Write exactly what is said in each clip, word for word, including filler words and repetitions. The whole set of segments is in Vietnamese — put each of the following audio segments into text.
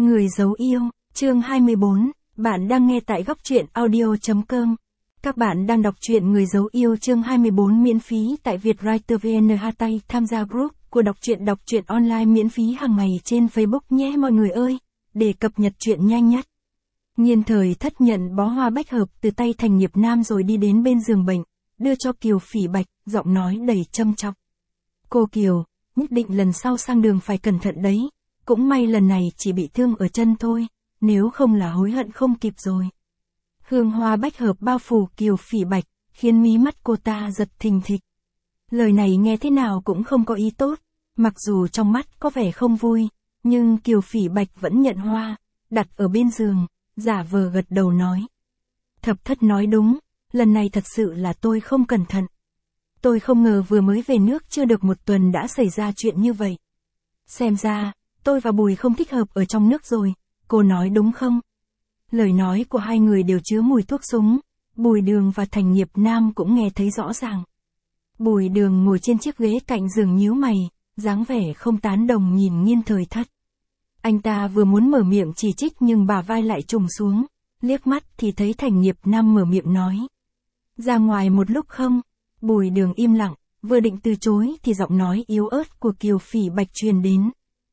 Người giấu yêu, chương hai mươi bốn, bạn đang nghe tại góc truyện audio.com. Các bạn đang đọc truyện Người giấu yêu chương hai mươi bốn miễn phí tại Vietwriter vê en Hatay, tham gia group của đọc truyện đọc truyện online miễn phí hàng ngày trên Facebook nhé mọi người ơi, để cập nhật truyện nhanh nhất. Nhiên Thời Thất nhận bó hoa bách hợp từ tay Thành Nghiệp Nam rồi đi đến bên giường bệnh, đưa cho Kiều Phỉ Bạch, giọng nói đầy châm chọc. Cô Kiều, nhất định lần sau sang đường phải cẩn thận đấy. Cũng may lần này chỉ bị thương ở chân thôi, nếu không là hối hận không kịp rồi. Hương hoa bách hợp bao phủ Kiều Phỉ Bạch, khiến mí mắt cô ta giật thình thịch. Lời này nghe thế nào cũng không có ý tốt, mặc dù trong mắt có vẻ không vui, nhưng Kiều Phỉ Bạch vẫn nhận hoa, đặt ở bên giường, giả vờ gật đầu nói. Thập Thất nói đúng, lần này thật sự là tôi không cẩn thận. Tôi không ngờ vừa mới về nước chưa được một tuần đã xảy ra chuyện như vậy. Xem ra, tôi và Bùi không thích hợp ở trong nước rồi, cô nói đúng không? Lời nói của hai người đều chứa mùi thuốc súng, Bùi Đường và Thành Nghiệp Nam cũng nghe thấy rõ ràng. Bùi Đường ngồi trên chiếc ghế cạnh giường nhíu mày, dáng vẻ không tán đồng nhìn Nhiên Thời Thất. Anh ta vừa muốn mở miệng chỉ trích nhưng bả vai lại trùng xuống, liếc mắt thì thấy Thành Nghiệp Nam mở miệng nói. Ra ngoài một lúc không? Bùi Đường im lặng, vừa định từ chối thì giọng nói yếu ớt của Kiều Phỉ Bạch truyền đến.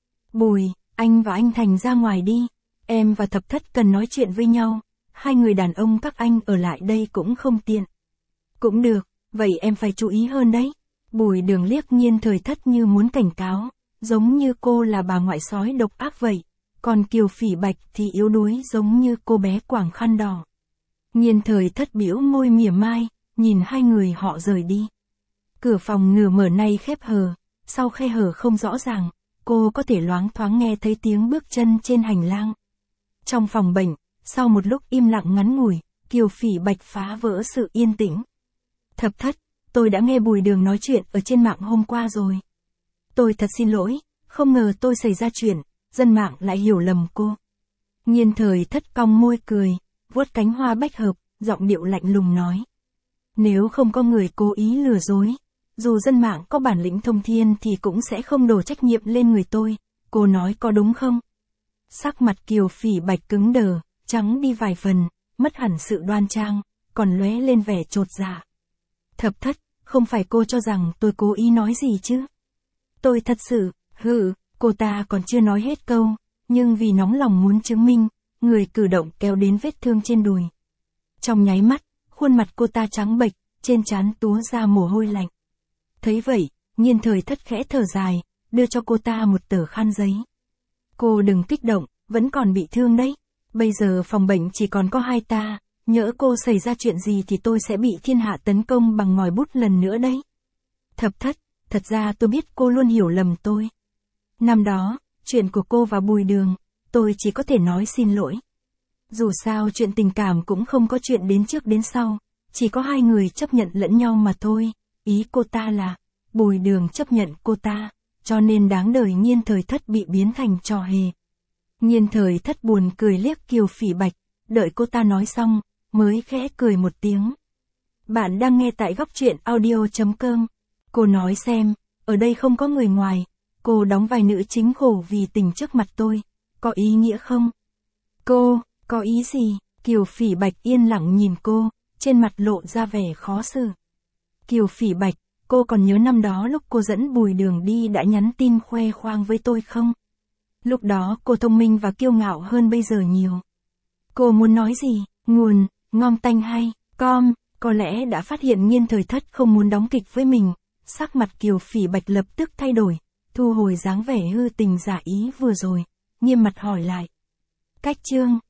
Bùi, anh và anh Thành ra ngoài đi, em và Thập Thất cần nói chuyện với nhau, hai người đàn ông các anh ở lại đây cũng không tiện. Cũng được, vậy em phải chú ý hơn đấy. Bùi Đường liếc Nhiên Thời Thất như muốn cảnh cáo, giống như cô là bà ngoại sói độc ác vậy, còn Kiều Phỉ Bạch thì yếu đuối giống như cô bé quàng khăn đỏ. Nhiên Thời Thất bĩu môi mỉa mai, nhìn hai người họ rời đi. Cửa phòng nửa mở nay khép hờ, sau khe hở không rõ ràng, cô có thể loáng thoáng nghe thấy tiếng bước chân trên hành lang. Trong phòng bệnh, sau một lúc im lặng ngắn ngủi, Kiều Phỉ Bạch phá vỡ sự yên tĩnh. Thập Thất, tôi đã nghe Bùi Đường nói chuyện ở trên mạng hôm qua rồi. Tôi thật xin lỗi, không ngờ tôi xảy ra chuyện, dân mạng lại hiểu lầm cô. Nhiên Thời Thất cong môi cười, vuốt cánh hoa bách hợp, giọng điệu lạnh lùng nói. Nếu không có người cố ý lừa dối, dù dân mạng có bản lĩnh thông thiên thì cũng sẽ không đổ trách nhiệm lên người tôi, cô nói có đúng không? Sắc mặt Kiều Phỉ Bạch cứng đờ, trắng đi vài phần, mất hẳn sự đoan trang, còn lóe lên vẻ chột dạ. Thập Thất, không phải cô cho rằng tôi cố ý nói gì chứ? Tôi thật sự, hừ, cô ta còn chưa nói hết câu, nhưng vì nóng lòng muốn chứng minh, người cử động kéo đến vết thương trên đùi. Trong nháy mắt, khuôn mặt cô ta trắng bệch, trên trán túa ra mồ hôi lạnh. Thấy vậy, Nhiên Thời Thất khẽ thở dài, đưa cho cô ta một tờ khăn giấy. Cô đừng kích động, vẫn còn bị thương đấy. Bây giờ phòng bệnh chỉ còn có hai ta, nhỡ cô xảy ra chuyện gì thì tôi sẽ bị thiên hạ tấn công bằng ngòi bút lần nữa đấy. Thập Thất, thật ra tôi biết cô luôn hiểu lầm tôi. Năm đó, chuyện của cô và Bùi Đường, tôi chỉ có thể nói xin lỗi. Dù sao chuyện tình cảm cũng không có chuyện đến trước đến sau, chỉ có hai người chấp nhận lẫn nhau mà thôi. Ý cô ta là, Bùi Đường chấp nhận cô ta, cho nên đáng đời Nhiên Thời Thất bị biến thành trò hề. Nhiên Thời Thất buồn cười liếc Kiều Phỉ Bạch, đợi cô ta nói xong, mới khẽ cười một tiếng. Bạn đang nghe tại góc truyện audio.com. Cô nói xem, ở đây không có người ngoài, cô đóng vai nữ chính khổ vì tình trước mặt tôi, có ý nghĩa không? Cô, có ý gì? Kiều Phỉ Bạch yên lặng nhìn cô, trên mặt lộ ra vẻ khó xử. Kiều Phỉ Bạch, cô còn nhớ năm đó lúc cô dẫn Bùi Đường đi đã nhắn tin khoe khoang với tôi không? Lúc đó cô thông minh và kiêu ngạo hơn bây giờ nhiều. Cô muốn nói gì? Nguồn, ngon tanh hay, com, có lẽ đã phát hiện Nhiên Thời Thất không muốn đóng kịch với mình. Sắc mặt Kiều Phỉ Bạch lập tức thay đổi, thu hồi dáng vẻ hư tình giả ý vừa rồi, nghiêm mặt hỏi lại. Cách chương.